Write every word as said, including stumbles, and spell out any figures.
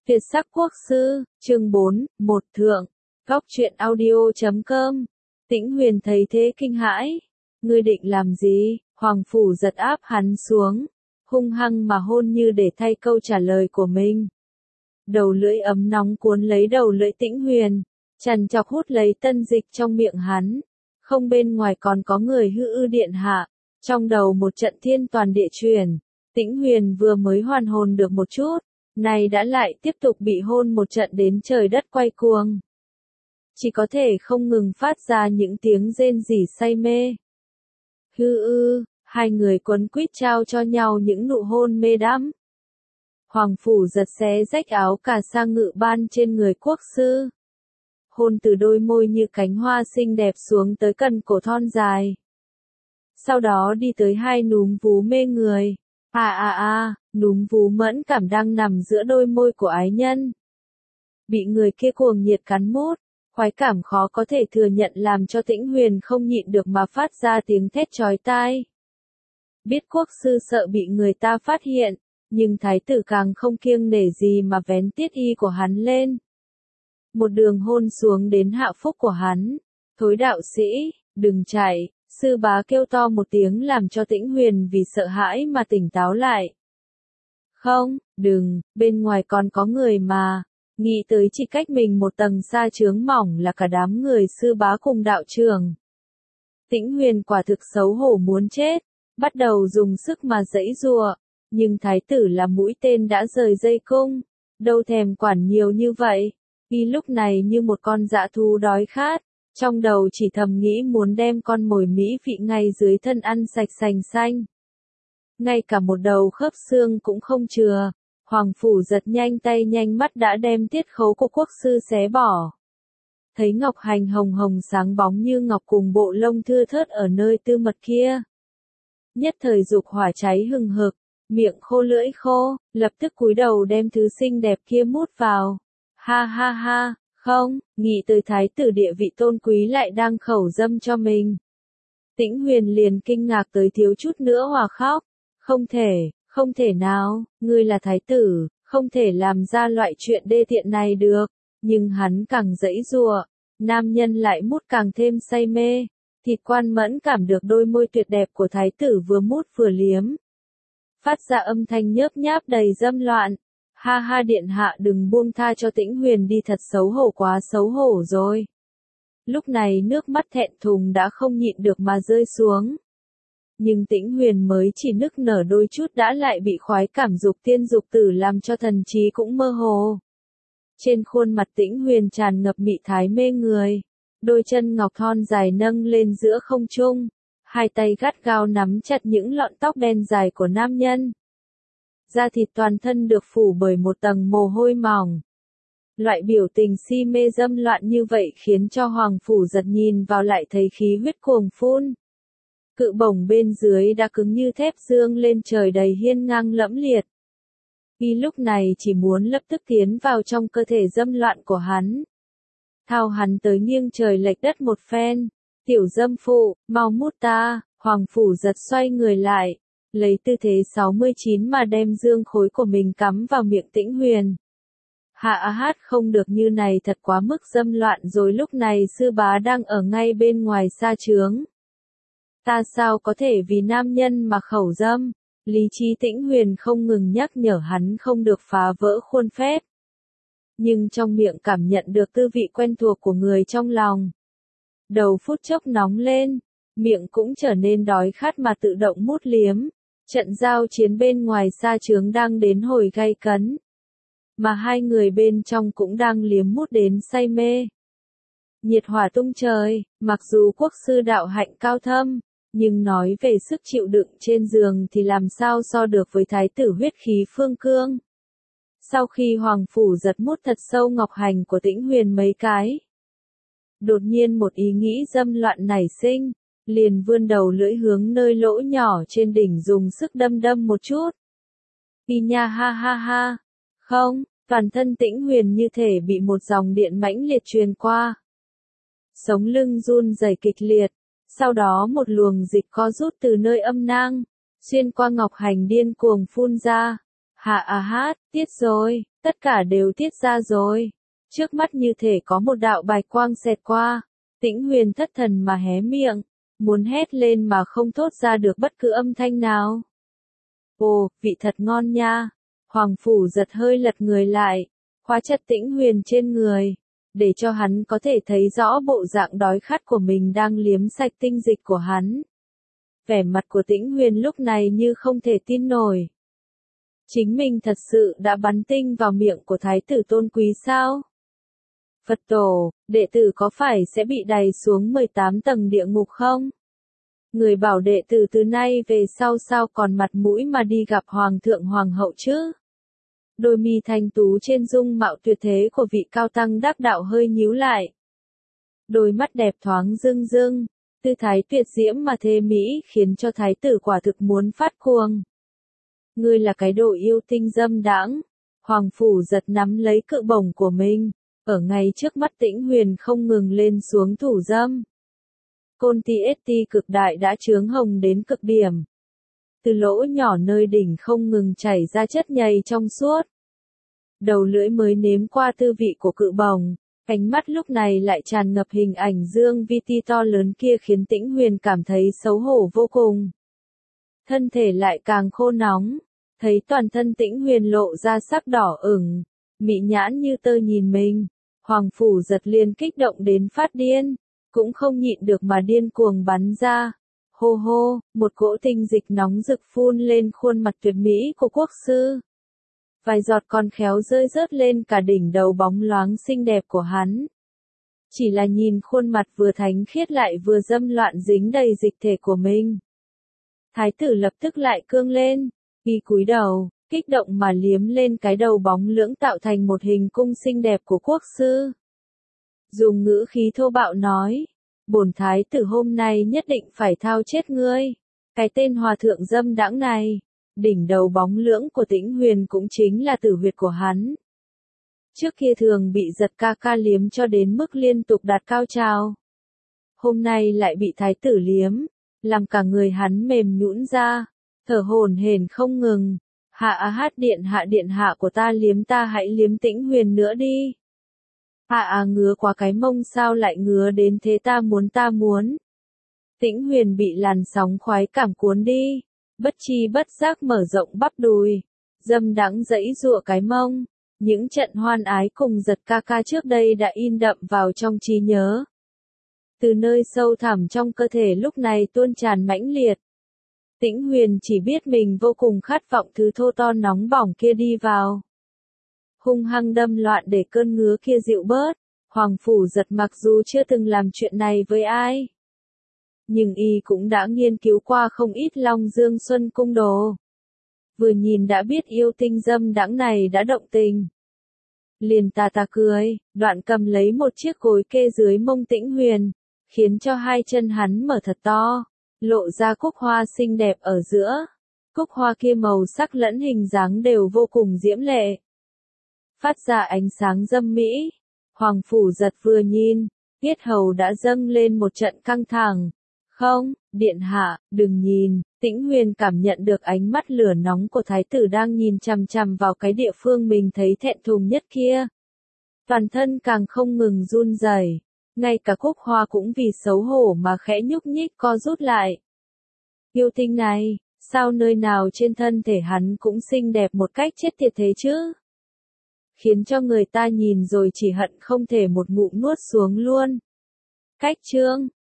Tuyệt sắc quốc sư, chương bốn, một thượng, góc truyện audio chấm com. Tĩnh Huyền thấy thế kinh hãi. Ngươi định làm gì? Hoàng phủ giật áp hắn xuống, hung hăng mà hôn như để thay câu trả lời của mình. Đầu lưỡi ấm nóng cuốn lấy đầu lưỡi Tĩnh Huyền, chằn chọc hút lấy tân dịch trong miệng hắn. Không bên ngoài còn có người hư ư điện hạ, trong đầu một trận thiên toàn địa chuyển. Tĩnh Huyền vừa mới hoàn hồn được một chút, này đã lại tiếp tục bị hôn một trận đến trời đất quay cuồng. Chỉ có thể không ngừng phát ra những tiếng rên rỉ say mê. Hư ư, hai người quấn quýt trao cho nhau những nụ hôn mê đắm. Hoàng phủ giật xé rách áo cà sa ngự ban trên người quốc sư. Hôn từ đôi môi như cánh hoa xinh đẹp xuống tới cần cổ thon dài. Sau đó đi tới hai núm vú mê người. À à à, núm vú mẫn cảm đang nằm giữa đôi môi của ái nhân. Bị người kia cuồng nhiệt cắn mút, khoái cảm khó có thể thừa nhận làm cho Tĩnh Huyền không nhịn được mà phát ra tiếng thét chói tai. Biết quốc sư sợ bị người ta phát hiện, nhưng thái tử càng không kiêng nể gì mà vén tiết y của hắn lên. Một đường hôn xuống đến hạ phúc của hắn. Thối đạo sĩ, đừng chạy. Sư bá kêu to một tiếng làm cho Tĩnh Huyền vì sợ hãi mà tỉnh táo lại. Không, đừng, bên ngoài còn có người mà. Nghĩ tới chỉ cách mình một tầng xa chướng mỏng là cả đám người sư bá cùng đạo trường. Tĩnh Huyền quả thực xấu hổ muốn chết, bắt đầu dùng sức mà giãy giụa, nhưng thái tử là mũi tên đã rời dây cung, đâu thèm quản nhiều như vậy. Y lúc này như một con dã thú đói khát. Trong đầu chỉ thầm nghĩ muốn đem con mồi mỹ vị ngay dưới thân ăn sạch sành xanh. Ngay cả một đầu khớp xương cũng không chừa, Hoàng phủ giật nhanh tay nhanh mắt đã đem tiết khấu của quốc sư xé bỏ. Thấy ngọc hành hồng hồng sáng bóng như ngọc cùng bộ lông thưa thớt ở nơi tư mật kia. Nhất thời dục hỏa cháy hừng hực, miệng khô lưỡi khô, lập tức cúi đầu đem thứ xinh đẹp kia mút vào. Ha ha ha. Không, nghĩ tới thái tử địa vị tôn quý lại đang khẩu dâm cho mình. Tĩnh Huyền liền kinh ngạc tới thiếu chút nữa hòa khóc. Không thể, không thể nào, ngươi là thái tử, không thể làm ra loại chuyện đê tiện này được. Nhưng hắn càng giãy giụa, nam nhân lại mút càng thêm say mê. Thịt quan mẫn cảm được đôi môi tuyệt đẹp của thái tử vừa mút vừa liếm. Phát ra âm thanh nhớp nháp đầy dâm loạn. Ha ha điện hạ đừng buông tha cho Tĩnh Huyền đi, thật xấu hổ, quá xấu hổ rồi. Lúc này nước mắt thẹn thùng đã không nhịn được mà rơi xuống. Nhưng Tĩnh Huyền mới chỉ nức nở đôi chút đã lại bị khoái cảm dục tiên dục tử làm cho thần trí cũng mơ hồ. Trên khuôn mặt Tĩnh Huyền tràn ngập mị thái mê người. Đôi chân ngọc thon dài nâng lên giữa không trung. Hai tay gắt gao nắm chặt những lọn tóc đen dài của nam nhân. Da thịt toàn thân được phủ bởi một tầng mồ hôi mỏng. Loại biểu tình si mê dâm loạn như vậy khiến cho Hoàng phủ giật nhìn vào lại thấy khí huyết cuồng phun. Cự bổng bên dưới đã cứng như thép dương lên trời đầy hiên ngang lẫm liệt. Y lúc này chỉ muốn lập tức tiến vào trong cơ thể dâm loạn của hắn. Thao hắn tới nghiêng trời lệch đất một phen. Tiểu dâm phụ, mau mút ta. Hoàng phủ giật xoay người lại. Lấy tư thế sáu mươi chín mà đem dương khối của mình cắm vào miệng Tĩnh Huyền. Hạ á hát không được như này, thật quá mức dâm loạn rồi. Lúc này sư bá đang ở ngay bên ngoài sa trướng. Ta sao có thể vì nam nhân mà khẩu dâm? Lý trí Tĩnh Huyền không ngừng nhắc nhở hắn không được phá vỡ khuôn phép. Nhưng trong miệng cảm nhận được tư vị quen thuộc của người trong lòng. Đầu phút chốc nóng lên, miệng cũng trở nên đói khát mà tự động mút liếm. Trận giao chiến bên ngoài sa trướng đang đến hồi gay cấn. Mà hai người bên trong cũng đang liếm mút đến say mê. Nhiệt hỏa tung trời, mặc dù quốc sư đạo hạnh cao thâm, nhưng nói về sức chịu đựng trên giường thì làm sao so được với thái tử huyết khí phương cương. Sau khi Hoàng phủ giật mút thật sâu ngọc hành của Tĩnh Huyền mấy cái. Đột nhiên một ý nghĩ dâm loạn nảy sinh. Liền vươn đầu lưỡi hướng nơi lỗ nhỏ trên đỉnh dùng sức đâm đâm một chút. Y nha ha ha ha. Không, toàn thân Tĩnh Huyền như thể bị một dòng điện mãnh liệt truyền qua. Sống lưng run rẩy kịch liệt. Sau đó một luồng dịch co rút từ nơi âm nang, xuyên qua ngọc hành điên cuồng phun ra. Hạ à hát, tiết rồi, Tất cả đều tiết ra rồi. Trước mắt như thể có một đạo bạch quang xẹt qua. Tĩnh Huyền thất thần mà hé miệng, muốn hét lên mà không thốt ra được bất cứ âm thanh nào. Ồ, vị thật ngon nha. Hoàng Phủ Giật hơi lật người lại, khóa chặt Tĩnh Huyền trên người, để cho hắn có thể thấy rõ bộ dạng đói khát của mình đang liếm sạch tinh dịch của hắn. Vẻ mặt của Tĩnh Huyền lúc này như không thể tin nổi. Chính mình thật sự đã bắn tinh vào miệng của thái tử tôn quý sao? Phật tổ, đệ tử có phải sẽ bị đày xuống mười tám tầng địa ngục không? Người bảo đệ tử từ nay về sau sao còn mặt mũi mà đi gặp hoàng thượng hoàng hậu chứ? Đôi mi thanh tú trên dung mạo tuyệt thế của vị cao tăng đắc đạo hơi nhíu lại. Đôi mắt đẹp thoáng rưng rưng, tư thái tuyệt diễm mà thê mỹ khiến cho thái tử quả thực muốn phát cuồng. Ngươi là cái đồ yêu tinh dâm đãng. Hoàng Phủ Giật nắm lấy cự bổng của mình, ở ngay trước mắt Tĩnh Huyền không ngừng lên xuống thủ dâm. Côn ti ét ti cực đại đã chướng hồng đến cực điểm. Từ lỗ nhỏ nơi đỉnh không ngừng chảy ra chất nhầy trong suốt. Đầu lưỡi mới nếm qua tư vị của cự bổng, ánh mắt lúc này lại tràn ngập hình ảnh Dương Vi Ti to lớn kia khiến Tĩnh Huyền cảm thấy xấu hổ vô cùng. Thân thể lại càng khô nóng, thấy toàn thân Tĩnh Huyền lộ ra sắc đỏ ửng, mị nhãn như tơ nhìn mình, Hoàng Phủ Giật liền kích động đến phát điên, cũng không nhịn được mà điên cuồng bắn ra. Hô hô, một cỗ tinh dịch nóng rực phun lên khuôn mặt tuyệt mỹ của quốc sư. Vài giọt còn khéo rơi rớt lên cả đỉnh đầu bóng loáng xinh đẹp của hắn. Chỉ là nhìn khuôn mặt vừa thánh khiết lại vừa dâm loạn dính đầy dịch thể của mình. Thái tử lập tức lại cương lên, y cúi đầu, kích động mà liếm lên cái đầu bóng lưỡng tạo thành một hình cung xinh đẹp của quốc sư. Dùng ngữ khí thô bạo nói, bổn thái tử hôm nay nhất định phải thao chết ngươi. Cái tên hòa thượng dâm đãng này, đỉnh đầu bóng lưỡng của Tĩnh Huyền cũng chính là tử huyệt của hắn. Trước kia thường bị Giật ca ca liếm cho đến mức liên tục đạt cao trào. Hôm nay lại bị thái tử liếm, làm cả người hắn mềm nhũn ra, thở hổn hển không ngừng. Hạ á hát điện hạ điện hạ của ta liếm ta hãy liếm Tĩnh Huyền nữa đi. Hạ à ngứa quá cái mông sao lại ngứa đến thế ta muốn ta muốn. Tĩnh Huyền bị làn sóng khoái cảm cuốn đi, bất chi bất giác mở rộng bắp đùi, dâm đãng dẫy giụa cái mông. Những trận hoan ái cùng Giật ca ca trước đây đã in đậm vào trong trí nhớ. Từ nơi sâu thẳm trong cơ thể lúc này tuôn tràn mãnh liệt. Tĩnh Huyền chỉ biết mình vô cùng khát vọng thứ thô to nóng bỏng kia đi vào. Hung hăng đâm loạn để cơn ngứa kia dịu bớt. Hoàng Phủ Giật mặc dù chưa từng làm chuyện này với ai, nhưng y cũng đã nghiên cứu qua không ít Long Dương Xuân Cung đồ. Vừa nhìn đã biết yêu tinh dâm đãng này đã động tình. Liền tà tà cười, đoạn cầm lấy một chiếc gối kê dưới mông Tĩnh Huyền, khiến cho hai chân hắn mở thật to, lộ ra cúc hoa xinh đẹp ở giữa. Cúc hoa kia màu sắc lẫn hình dáng đều vô cùng diễm lệ, phát ra ánh sáng dâm mỹ. Hoàng Phủ Giật vừa nhìn, yết hầu đã dâng lên một trận căng thẳng. Không, điện hạ, đừng nhìn. Tĩnh Huyền cảm nhận được ánh mắt lửa nóng của thái tử đang nhìn chằm chằm vào cái địa phương mình thấy thẹn thùng nhất kia. Toàn thân càng không ngừng run rẩy, ngay cả cúc hoa cũng vì xấu hổ mà khẽ nhúc nhích co rút lại. Yêu tinh này, sao nơi nào trên thân thể hắn cũng xinh đẹp một cách chết tiệt thế chứ? Khiến cho người ta nhìn rồi chỉ hận không thể một ngụm nuốt xuống luôn. Cách chương